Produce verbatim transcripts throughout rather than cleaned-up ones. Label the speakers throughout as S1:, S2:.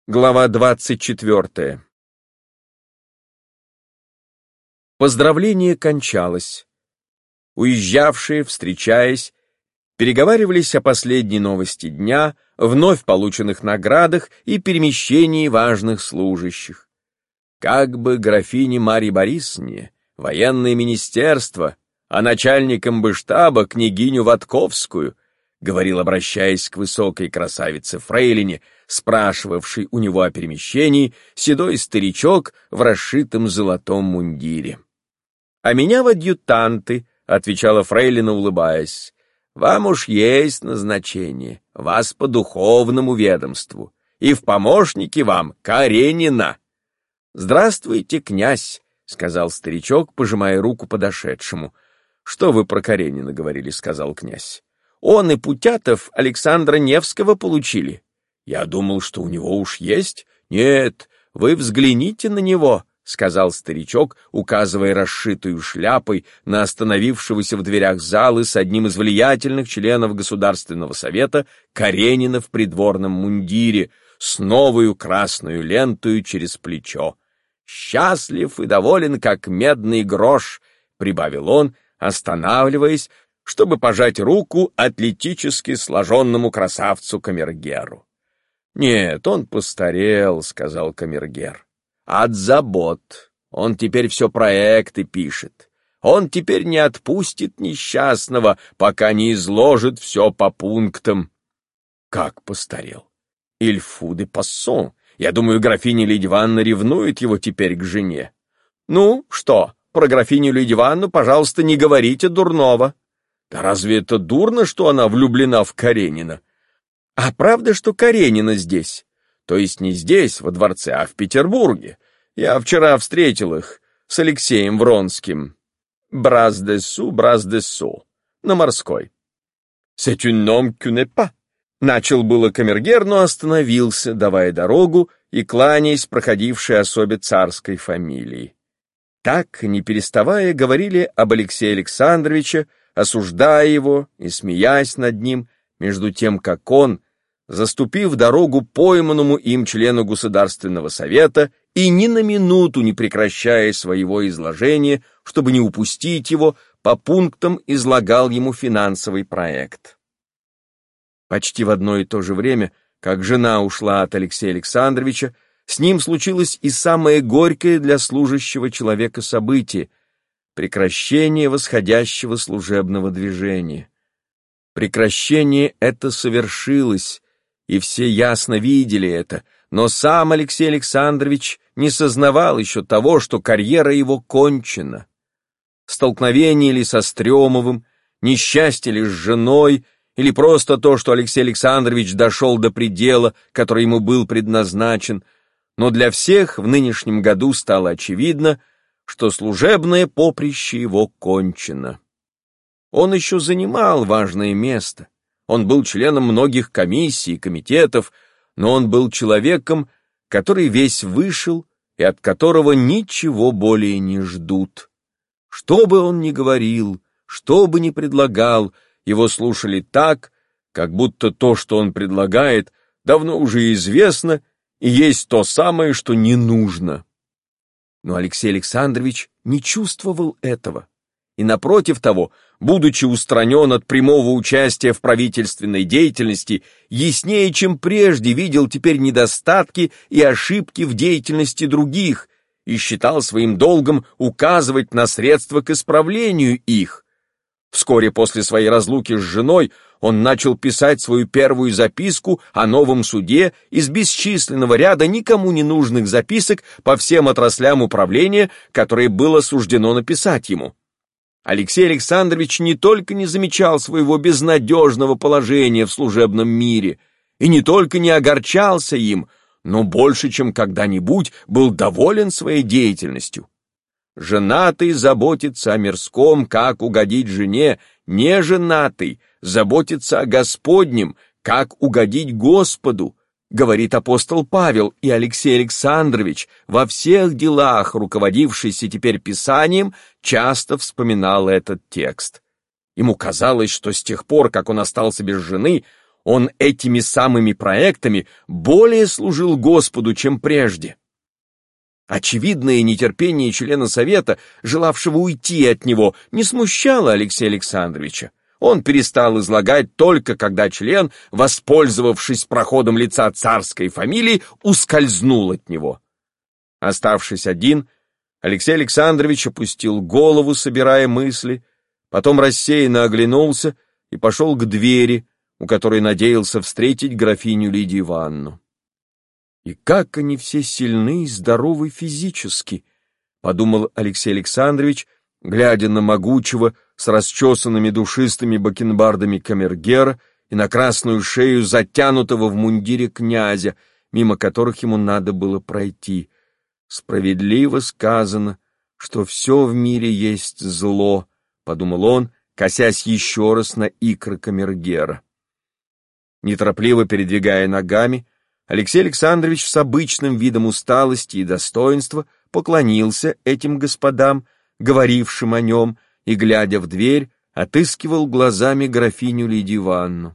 S1: Глава двадцать четвертая. Поздравление кончалось. Уезжавшие, встречаясь, переговаривались о последней новости дня, вновь полученных наградах и перемещении важных служащих. Как бы графине Марье Борисовне, военное министерство, а начальником бы штаба княгиню Ватковскую, говорил, обращаясь к высокой красавице фрейлине, спрашивавший у него о перемещении, седой старичок в расшитом золотом мундире. «А меня в адъютанты», — отвечала фрейлина, улыбаясь. «Вам уж есть назначение, вас по духовному ведомству, и в помощники вам Каренина». «Здравствуйте, князь», — сказал старичок, пожимая руку подошедшему. «Что вы про Каренина говорили?» — сказал князь. «Он и Путятов Александра Невского получили». «Я думал, что у него уж есть». «Нет, вы взгляните на него», — сказал старичок, указывая расшитую шляпой на остановившегося в дверях залы с одним из влиятельных членов Государственного совета Каренина в придворном мундире с новою красную лентою через плечо. «Счастлив и доволен, как медный грош», — прибавил он, останавливаясь, чтобы пожать руку атлетически сложенному красавцу камергеру. «Нет, он постарел», — сказал камергер. «От забот. Он теперь все проекты пишет. Он теперь не отпустит несчастного, пока не изложит все по пунктам». «Как постарел?» «Иль фу де пассон. Я думаю, графиня Лидия Ивановна ревнует его теперь к жене». «Ну, что, про графиню Лидию Ивановну, пожалуйста, не говорите дурного». «Да разве это дурно, что она влюблена в Каренина?» «А правда, что Каренина здесь?» «То есть не здесь, во дворце, а в Петербурге. Я вчера встретил их с Алексеем Вронским. Брас-де-Су, Брас-де-Су, на Морской». «C'est un homme qui n'est pas». Начал было камергер, но остановился, давая дорогу и кланяясь проходившей особе царской фамилии. Так, не переставая, говорили об Алексее Александровиче, осуждая его и смеясь над ним, между тем, как он, заступив дорогу пойманному им члену Государственного совета и ни на минуту не прекращая своего изложения, чтобы не упустить его, по пунктам излагал ему финансовый проект. Почти в одно и то же время, как жена ушла от Алексея Александровича, с ним случилось и самое горькое для служащего человека событие — прекращение восходящего служебного движения. Прекращение это совершилось, и все ясно видели это, но сам Алексей Александрович не сознавал еще того, что карьера его кончена. Столкновение ли со Стремовым, несчастье ли с женой, или просто то, что Алексей Александрович дошел до предела, который ему был предназначен, но для всех в нынешнем году стало очевидно, что служебное поприще его кончено. Он еще занимал важное место, он был членом многих комиссий и комитетов, но он был человеком, который весь вышел и от которого ничего более не ждут. Что бы он ни говорил, что бы ни предлагал, его слушали так, как будто то, что он предлагает, давно уже известно и есть то самое, что не нужно. Но Алексей Александрович не чувствовал этого, и, напротив того, будучи устранен от прямого участия в правительственной деятельности, яснее, чем прежде, видел теперь недостатки и ошибки в деятельности других и считал своим долгом указывать на средства к исправлению их. Вскоре после своей разлуки с женой он начал писать свою первую записку о новом суде из бесчисленного ряда никому не нужных записок по всем отраслям управления, которые было суждено написать ему. Алексей Александрович не только не замечал своего безнадежного положения в служебном мире и не только не огорчался им, но больше, чем когда-нибудь, был доволен своей деятельностью. Женатый заботится о мирском, как угодить жене, неженатый заботится о Господнем, как угодить Господу, говорит апостол Павел, и Алексей Александрович, во всех делах, руководившийся теперь Писанием, часто вспоминал этот текст. Ему казалось, что с тех пор, как он остался без жены, Он этими самыми проектами более служил Господу, чем прежде. Очевидное нетерпение члена совета, желавшего уйти от него, не смущало Алексея Александровича. Он перестал излагать только когда член, воспользовавшись проходом лица царской фамилии, ускользнул от него. Оставшись один, Алексей Александрович опустил голову, собирая мысли, потом рассеянно оглянулся и пошел к двери, у которой надеялся встретить графиню Лидию Ивановну. «И как они все сильны и здоровы физически», — подумал Алексей Александрович, глядя на могучего, с расчесанными душистыми бакенбардами камергера и на красную шею затянутого в мундире князя, мимо которых ему надо было пройти. «Справедливо сказано, что все в мире есть зло», — подумал он, косясь еще раз на икры камергера. Неторопливо передвигая ногами, Алексей Александрович с обычным видом усталости и достоинства поклонился этим господам, говорившим о нем, и, глядя в дверь, отыскивал глазами графиню Лидию Ивановну.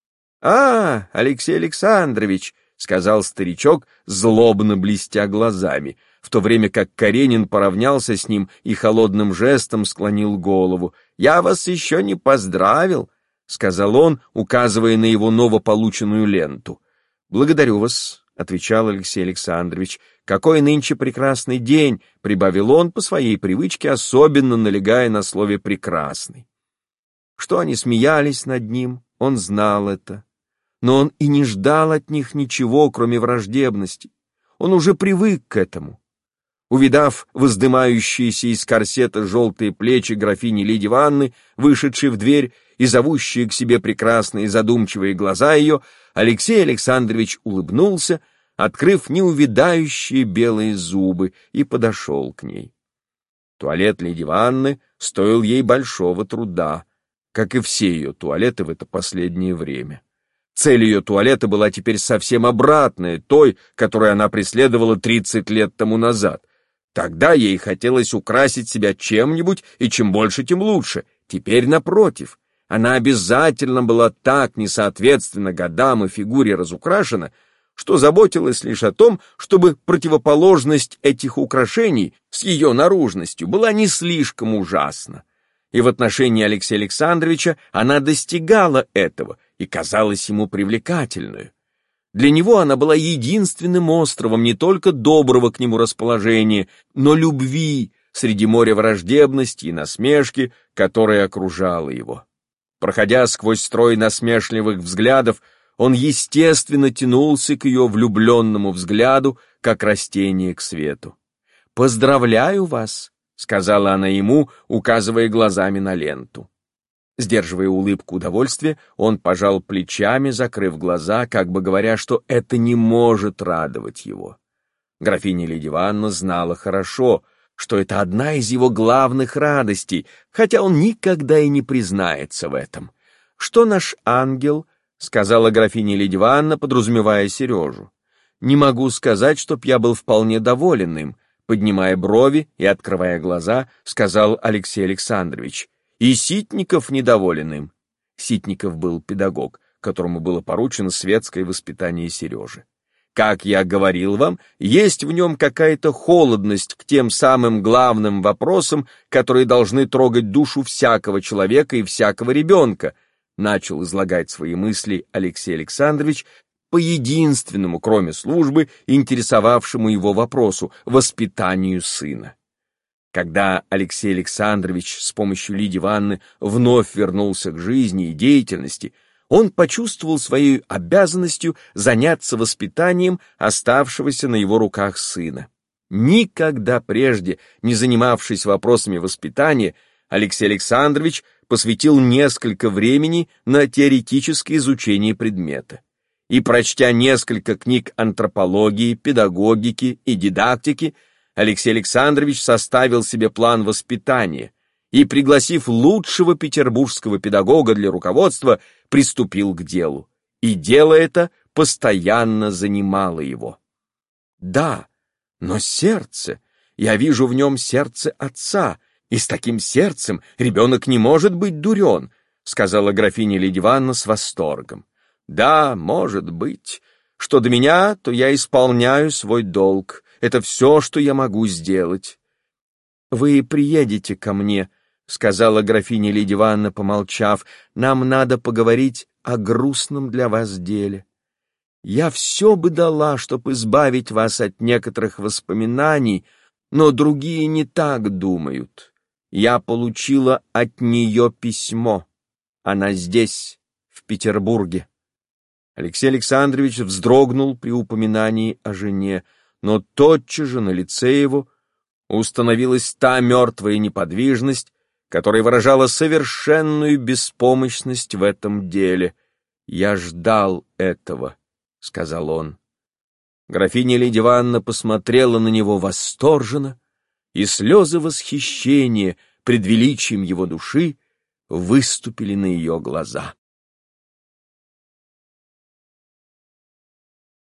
S1: «А, Алексей Александрович!» — сказал старичок, злобно блестя глазами, в то время как Каренин поравнялся с ним и холодным жестом склонил голову. «Я вас еще не поздравил!» — сказал он, указывая на его новополученную ленту. «Благодарю вас», — отвечал Алексей Александрович. «Какой нынче прекрасный день», — прибавил он по своей привычке, особенно налегая на слове «прекрасный». Что они смеялись над ним, он знал это. Но он и не ждал от них ничего, кроме враждебности. Он уже привык к этому. Увидав воздымающиеся из корсета желтые плечи графини Лидии Ивановны, вышедшей в дверь, и зовущие к себе прекрасные задумчивые глаза ее, Алексей Александрович улыбнулся, открыв неувядающие белые зубы, и подошел к ней. Туалет Лидии Ивановны стоил ей большого труда, как и все ее туалеты в это последнее время. Цель ее туалета была теперь совсем обратная той, которую она преследовала тридцать лет тому назад. Тогда ей хотелось украсить себя чем-нибудь, и чем больше, тем лучше. Теперь, напротив, она обязательно была так несоответственно годам и фигуре разукрашена, что заботилась лишь о том, чтобы противоположность этих украшений с ее наружностью была не слишком ужасна. И в отношении Алексея Александровича она достигала этого и казалась ему привлекательной. Для него она была единственным островом не только доброго к нему расположения, но любви среди моря враждебности и насмешки, которая окружала его. Проходя сквозь строй насмешливых взглядов, он естественно тянулся к ее влюбленному взгляду, как растение к свету. «Поздравляю вас», — сказала она ему, указывая глазами на ленту. Сдерживая улыбку удовольствия, он пожал плечами, закрыв глаза, как бы говоря, что это не может радовать его. Графиня Лидия Ивановна знала хорошо, что это одна из его главных радостей, хотя он никогда и не признается в этом. «Что наш ангел?» — сказала графиня Лидия Ивановна, подразумевая Сережу. «Не могу сказать, чтоб я был вполне доволен им», — поднимая брови и открывая глаза, сказал Алексей Александрович. «И Ситников недоволен им». Ситников был педагог, которому было поручено светское воспитание Сережи. «Как я говорил вам, есть в нем какая-то холодность к тем самым главным вопросам, которые должны трогать душу всякого человека и всякого ребенка», начал излагать свои мысли Алексей Александрович по единственному, кроме службы, интересовавшему его вопросу — воспитанию сына. Когда Алексей Александрович с помощью Лидии Ивановны вновь вернулся к жизни и деятельности, он почувствовал своей обязанностью заняться воспитанием оставшегося на его руках сына. Никогда прежде не занимавшись вопросами воспитания, Алексей Александрович посвятил несколько времени на теоретическое изучение предмета. И, прочтя несколько книг антропологии, педагогики и дидактики, Алексей Александрович составил себе план воспитания и, пригласив лучшего петербургского педагога для руководства, приступил к делу. И дело это постоянно занимало его. «Да, но сердце, я вижу в нем сердце отца, и с таким сердцем ребенок не может быть дурен», сказала графиня Лидия Ивановна с восторгом. Да, может быть. Что до меня, то я исполняю свой долг. Это все, что я могу сделать. Вы приедете ко мне, — сказала графиня Лидия Ивановна, помолчав. Нам надо поговорить о грустном для вас деле. Я все бы дала, чтоб избавить вас от некоторых воспоминаний, но другие не так думают. Я получила от нее письмо. Она здесь, в Петербурге. Алексей Александрович вздрогнул при упоминании о жене, но тотчас же на лице его установилась та мертвая неподвижность, которая выражала совершенную беспомощность в этом деле. «Я ждал этого», — сказал он. Графиня Лидия Ивановна посмотрела на него восторженно, и слезы восхищения пред величием его души выступили на ее глаза.